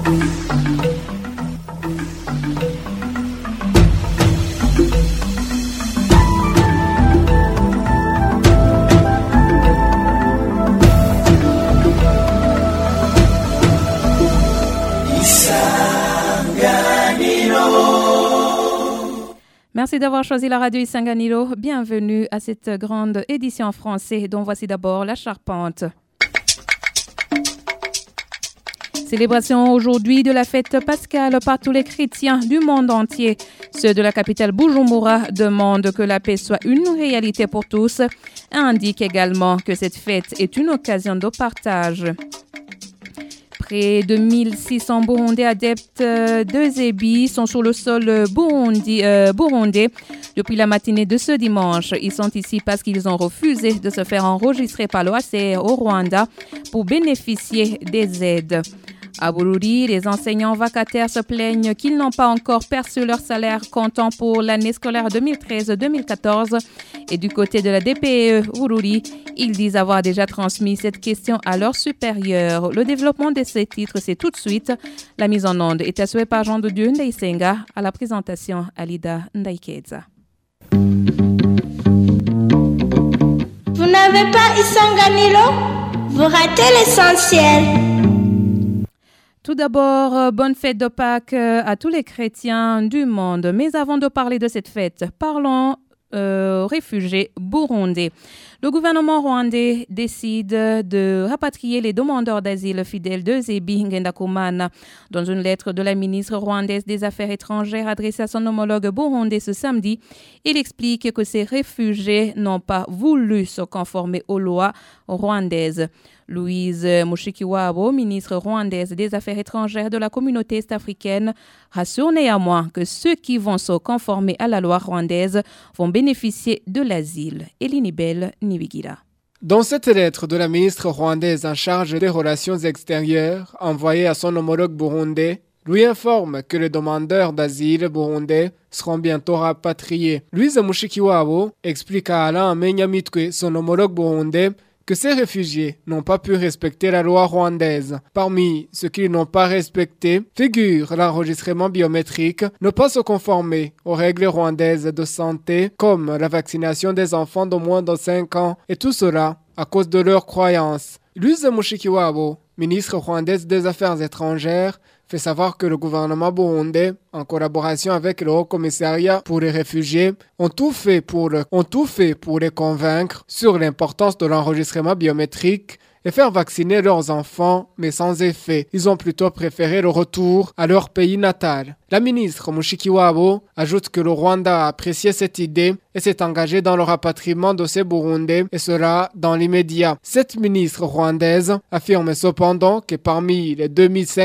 Merci d'avoir choisi la radio Isanganiro. Bienvenue à cette grande édition en français dont voici d'abord la charpente. Célébration aujourd'hui de la fête pascale par tous les chrétiens du monde entier. Ceux de la capitale Bujumbura demandent que la paix soit une réalité pour tous et indiquent également que cette fête est une occasion de partage. Près de 1600 Burundais adeptes de Zébi sont sur le sol burundais depuis la matinée de ce dimanche. Ils sont ici parce qu'ils ont refusé de se faire enregistrer par l'OACR au Rwanda pour bénéficier des aides. À Bururi, les enseignants vacataires se plaignent qu'ils n'ont pas encore perçu leur salaire comptant pour l'année scolaire 2013-2014. Et du côté de la DPE Bururi, ils disent avoir déjà transmis cette question à leurs supérieurs. Le développement de ces titres, c'est tout de suite. La mise en onde est assurée par Jean de Dieu Ndaisenga. À la présentation, Alida Ndaikeza. Vous n'avez pas Isanganiro? Vous ratez l'essentiel. Tout d'abord, bonne fête de Pâques à tous les chrétiens du monde. Mais avant de parler de cette fête, parlons réfugiés burundais. Le gouvernement rwandais décide de rapatrier les demandeurs d'asile fidèles de Zébi Ngendakumana. Dans une lettre de la ministre rwandaise des Affaires étrangères adressée à son homologue burundais ce samedi, il explique que ces réfugiés n'ont pas voulu se conformer aux lois rwandaises. Louise Mushikiwabo, ministre rwandaise des Affaires étrangères de la communauté est-africaine, rassure néanmoins que ceux qui vont se conformer à la loi rwandaise vont bénéficier de l'asile. Elinibel Nibigira. Dans cette lettre de la ministre rwandaise en charge des relations extérieures envoyée à son homologue burundais, lui informe que les demandeurs d'asile burundais seront bientôt rapatriés. Louise Mushikiwabo explique à Alain Menyamitwe, son homologue burundais, que ces réfugiés n'ont pas pu respecter la loi rwandaise. Parmi ceux qui n'ont pas respecté figure l'enregistrement biométrique, ne pas se conformer aux règles rwandaises de santé comme la vaccination des enfants de moins de 5 ans et tout cela à cause de leurs croyances. Louise Mushikiwabo, ministre rwandaise des Affaires étrangères, fait savoir que le gouvernement burundais, en collaboration avec le Haut Commissariat pour les réfugiés, ont tout fait pour les convaincre sur l'importance de l'enregistrement biométrique et faire vacciner leurs enfants, mais sans effet. Ils ont plutôt préféré le retour à leur pays natal. La ministre Mushikiwabo ajoute que le Rwanda a apprécié cette idée et s'est engagé dans le rapatriement de ces Burundais, et cela dans l'immédiat. Cette ministre rwandaise affirme cependant que parmi les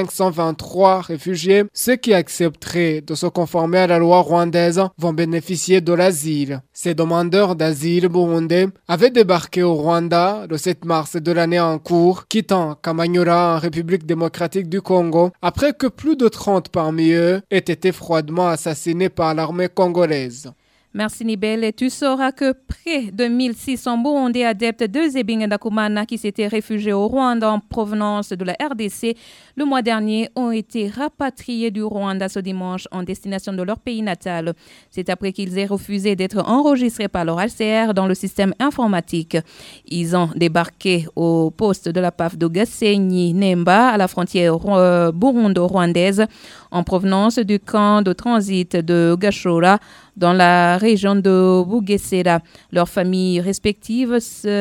2523 réfugiés, ceux qui accepteraient de se conformer à la loi rwandaise vont bénéficier de l'asile. Ces demandeurs d'asile burundais avaient débarqué au Rwanda le 7 mars de l'année en cours, quittant Kamanyola en République démocratique du Congo, après que plus de 30 parmi eux aient été froidement assassinés par l'armée congolaise. Merci Nibel. Et tu sauras que près de 1600 Burundais adeptes de Zébi Ngendakumana qui s'étaient réfugiés au Rwanda en provenance de la RDC le mois dernier ont été rapatriés du Rwanda ce dimanche en destination de leur pays natal. C'est après qu'ils aient refusé d'être enregistrés par leur HCR dans le système informatique. Ils ont débarqué au poste de la PAF de Gasenyi Nemba à la frontière burundo-rwandaise en provenance du camp de transit de Gashora dans la région de Bugesera. Leurs familles respectives,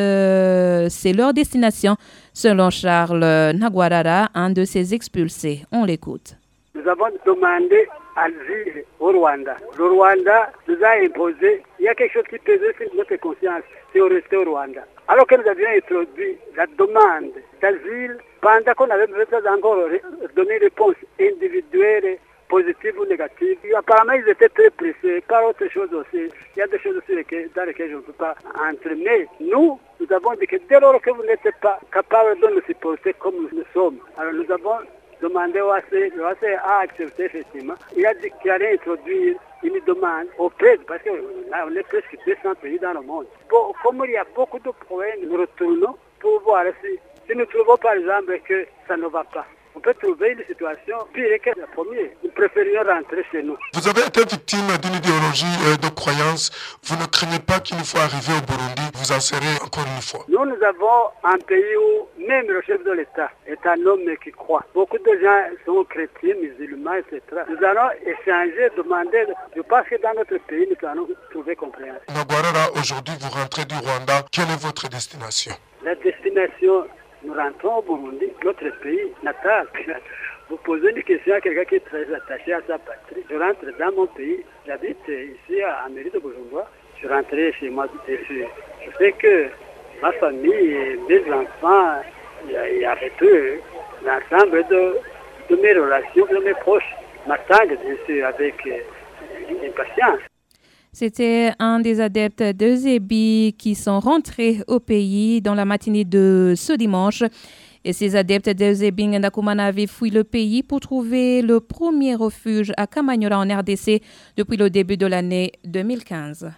c'est leur destination, selon Charles Ntagwarara, un de ces expulsés. On l'écoute. Nous avons demandé asile au Rwanda. Le Rwanda nous a imposé, il y a quelque chose qui pesait sur notre conscience, c'est rester au Rwanda. Alors que nous avions introduit la demande d'asile, pendant qu'on avait besoin encore donner réponse individuelle, positive ou négative. Et apparemment, ils étaient très pressés par autre chose aussi. Il y a des choses aussi dans lesquelles je ne peux pas entrer. Mais nous avons dit que dès lors que vous n'êtes pas capable de nous supporter comme nous sommes, alors nous avons demandé au AC, le AC a accepté effectivement. Il a dit qu'il allait introduire une demande auprès, parce que là, on est presque 200 pays dans le monde. Bon, comme il y a beaucoup de problèmes, nous retournons pour voir si nous trouvons par exemple que ça ne va pas. on peut trouver une situation pire que la première. Nous préférions rentrer chez nous. Vous avez été victime d'une idéologie de croyance. Vous ne craignez pas qu'une fois arrivé au Burundi, vous en serez encore une fois? Nous avons un pays où même le chef de l'État est un homme qui croit. Beaucoup de gens sont chrétiens, musulmans, etc. Nous allons échanger, demander. Je pense que dans notre pays, nous allons trouver compréhension. Ntagwarara, aujourd'hui, vous rentrez du Rwanda. Quelle est votre destination? La destination, nous rentrons au Burundi, notre pays natal. Vous posez une question à quelqu'un qui est très attaché à sa patrie. Je rentre dans mon pays. J'habite ici à mairie de Bujumbura. Je rentrais chez moi. Je sais que ma famille et mes enfants, il y avait eux, l'ensemble de mes relations, de mes proches, m'attendent bien sûr avec impatience. C'était un des adeptes de Zébi qui sont rentrés au pays dans la matinée de ce dimanche. Et ces adeptes de Zébi Ndakumana avaient fui le pays pour trouver le premier refuge à Kamanyola en RDC depuis le début de l'année 2015.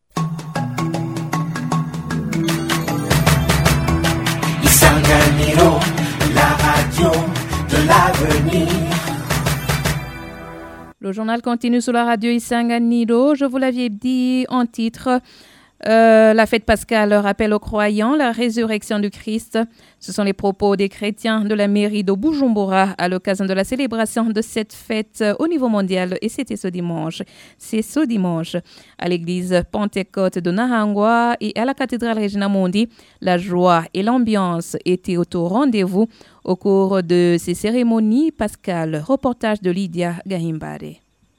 Isanganiro, la radio de l'avenir. Le journal continue sur la radio Isanganiro. Je vous l'avais dit en titre, la fête pascale rappelle aux croyants la résurrection du Christ. Ce sont les propos des chrétiens de la mairie de Bujumbura à l'occasion de la célébration de cette fête au niveau mondial. Et c'était ce dimanche. C'est ce dimanche à l'église Pentecôte de Nahangwa et à la cathédrale Regina Mundi. La joie et l'ambiance étaient au rendez-vous au cours de ces cérémonies pascales. Reportage de Lydia Gahimbare.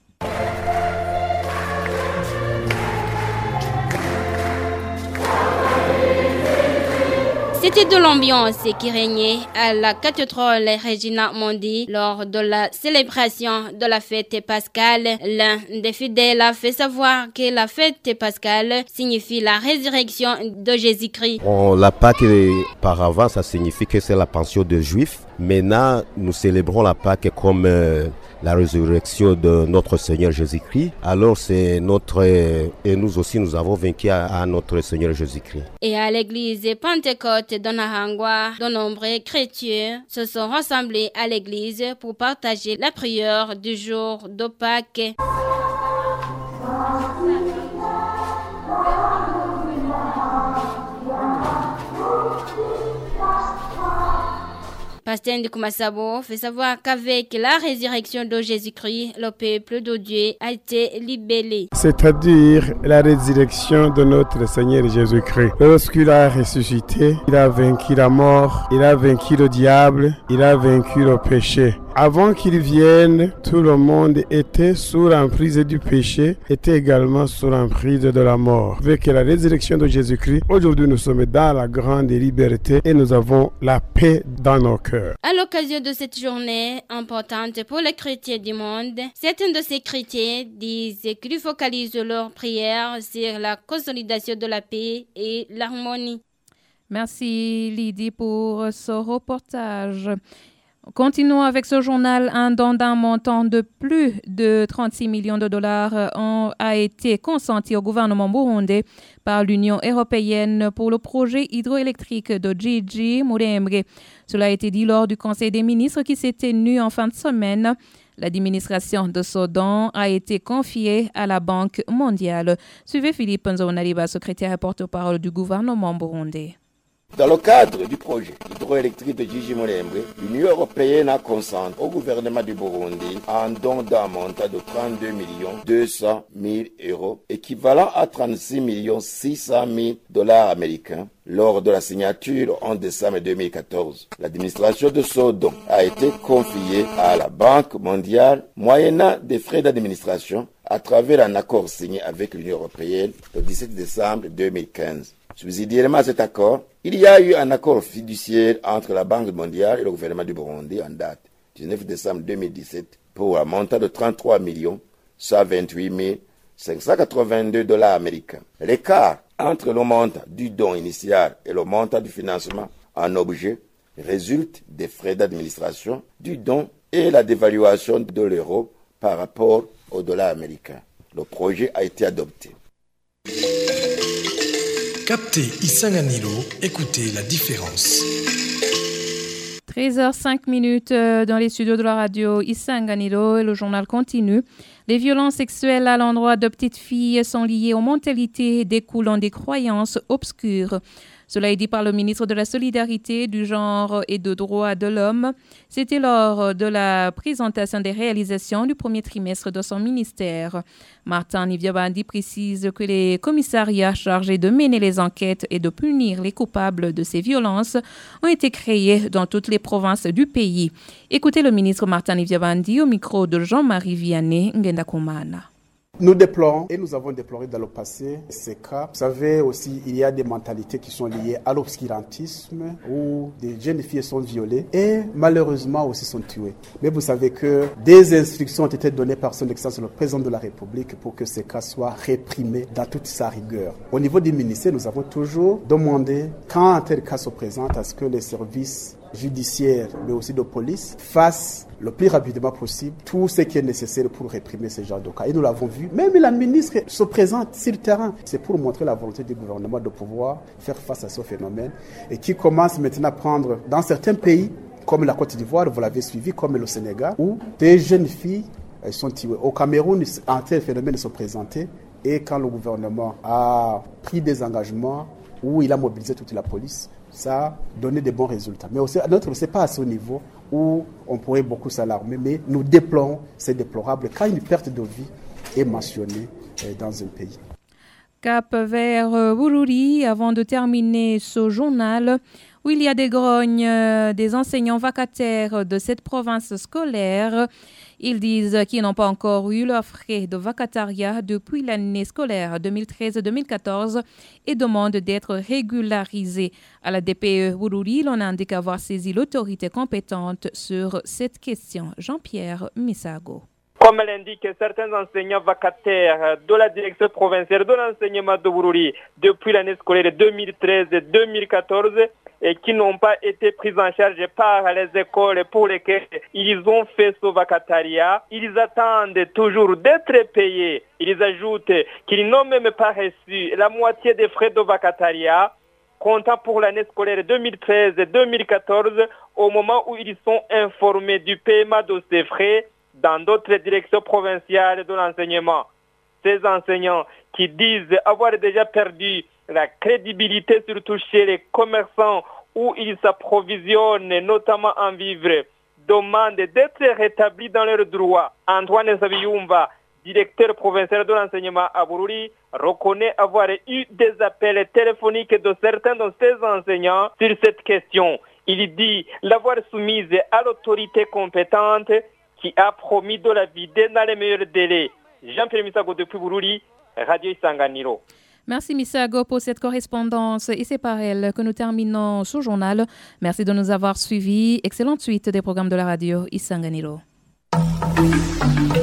C'était de l'ambiance qui régnait à la cathédrale Regina Mundi lors de la célébration de la fête pascale. L'un des fidèles a fait savoir que la fête pascale signifie la résurrection de Jésus-Christ. La Pâque, par avant, ça signifie que c'est la Passion des Juifs. Maintenant, nous célébrons la Pâque comme la résurrection de notre Seigneur Jésus-Christ. Alors, c'est notre... Et nous aussi, nous avons vaincu à notre Seigneur Jésus-Christ. Et à l'église Pentecôte de Nahangwa, de nombreux chrétiens se sont rassemblés à l'église pour partager la prière du jour de Pâques. Pasteur Ndikumasabo fait savoir qu'avec la résurrection de Jésus-Christ, le peuple de Dieu a été libéré. C'est-à-dire la résurrection de notre Seigneur Jésus-Christ. Lorsqu'il a ressuscité, il a vaincu la mort, il a vaincu le diable, il a vaincu le péché. Avant qu'il vienne, tout le monde était sous l'emprise du péché, était également sous l'emprise de la mort. Avec la résurrection de Jésus-Christ, aujourd'hui nous sommes dans la grande liberté et nous avons la paix dans nos cœurs. À l'occasion de cette journée importante pour les chrétiens du monde, certains de ces chrétiens disent qu'ils focalisent leurs prières sur la consolidation de la paix et l'harmonie. Merci Lydie pour ce reportage. Continuons avec ce journal. Un don d'un montant de plus de 36 millions de dollars a été consenti au gouvernement burundais par l'Union européenne pour le projet hydroélectrique de Gigi Murembe. Cela a été dit lors du Conseil des ministres qui s'est tenu en fin de semaine. L'administration de ce don a été confiée à la Banque mondiale. Suivez Philippe Nzonariba, secrétaire et porte-parole du gouvernement burundais. Dans le cadre du projet hydroélectrique de Gigi Murembe, l'Union européenne a consenti au gouvernement du Burundi un don d'un montant de 32 200 000 euros, équivalent à 36 600 000 dollars américains, lors de la signature en décembre 2014. L'administration de ce don a été confiée à la Banque mondiale, moyennant des frais d'administration, à travers un accord signé avec l'Union européenne le 17 décembre 2015. Subsidiairement à cet accord, il y a eu un accord fiduciaire entre la Banque mondiale et le gouvernement du Burundi en date du 19 décembre 2017 pour un montant de 33 128 582 dollars américains. L'écart entre le montant du don initial et le montant du financement en objet résulte des frais d'administration du don et la dévaluation de l'euro par rapport au dollar américain. Le projet a été adopté. Captez Isanganiro, écoutez la différence. 13h05 dans les studios de la radio Isanganiro et le journal continue. Les violences sexuelles à l'endroit de petites filles sont liées aux mentalités découlant des croyances obscures. Cela est dit par le ministre de la Solidarité, du Genre et des Droits de l'Homme. C'était lors de la présentation des réalisations du premier trimestre de son ministère. Martin Niviabandi précise que les commissariats chargés de mener les enquêtes et de punir les coupables de ces violences ont été créés dans toutes les provinces du pays. Écoutez le ministre Martin Niviabandi au micro de Jean-Marie Vianney Ngendakumana. Nous déplorons et nous avons déploré dans le passé ces cas. Vous savez aussi, il y a des mentalités qui sont liées à l'obscurantisme où des jeunes filles sont violées et malheureusement aussi sont tuées. Mais vous savez que des instructions ont été données par son Excellence le Président de la République pour que ces cas soient réprimés dans toute sa rigueur. Au niveau du ministère, nous avons toujours demandé, quand un tel cas se présente, à ce que les services judiciaires, mais aussi de police, fassent le plus rapidement possible tout ce qui est nécessaire pour réprimer ce genre de cas. Et nous l'avons vu, même la ministre se présente sur le terrain. C'est pour montrer la volonté du gouvernement de pouvoir faire face à ce phénomène et qui commence maintenant à prendre dans certains pays, comme la Côte d'Ivoire, vous l'avez suivi, comme le Sénégal, où des jeunes filles sont tuées. Au Cameroun, un tel phénomène se présentait et quand le gouvernement a pris des engagements où il a mobilisé toute la police, ça a donné de bons résultats. Mais aussi, ce n'est pas à ce niveau où on pourrait beaucoup s'alarmer, mais nous déplorons, c'est déplorable, quand une perte de vie est mentionnée dans un pays. Cap vers Bururi, avant de terminer ce journal, où il y a des grognes des enseignants vacataires de cette province scolaire. Ils disent qu'ils n'ont pas encore eu leurs frais de vacatariat depuis l'année scolaire 2013-2014 et demandent d'être régularisés. À la DPE Bururi, l'on indique avoir saisi l'autorité compétente sur cette question. Jean-Pierre Misago. Comme l'indiquent certains enseignants vacataires de la direction provinciale de l'enseignement de Bururi depuis l'année scolaire 2013-2014 et qui n'ont pas été pris en charge par les écoles pour lesquelles ils ont fait ce vacatariat, ils attendent toujours d'être payés. Ils ajoutent qu'ils n'ont même pas reçu la moitié des frais de vacatariat comptant pour l'année scolaire 2013-2014 au moment où ils sont informés du paiement de ces frais dans d'autres directions provinciales de l'enseignement. Ces enseignants qui disent avoir déjà perdu la crédibilité, surtout chez les commerçants où ils s'approvisionnent, notamment en vivres, demandent d'être rétablis dans leurs droits. Antoine Saviyumba, directeur provincial de l'enseignement à Bururi, reconnaît avoir eu des appels téléphoniques de certains de ces enseignants sur cette question. Il dit l'avoir soumise à l'autorité compétente qui a promis de la vider dans les meilleurs délais. Jean-Pierre Misago depuis Bururi, Radio Isanganiro. Merci Misago pour cette correspondance et c'est par elle que nous terminons ce journal. Merci de nous avoir suivis. Excellente suite des programmes de la radio Isanganiro.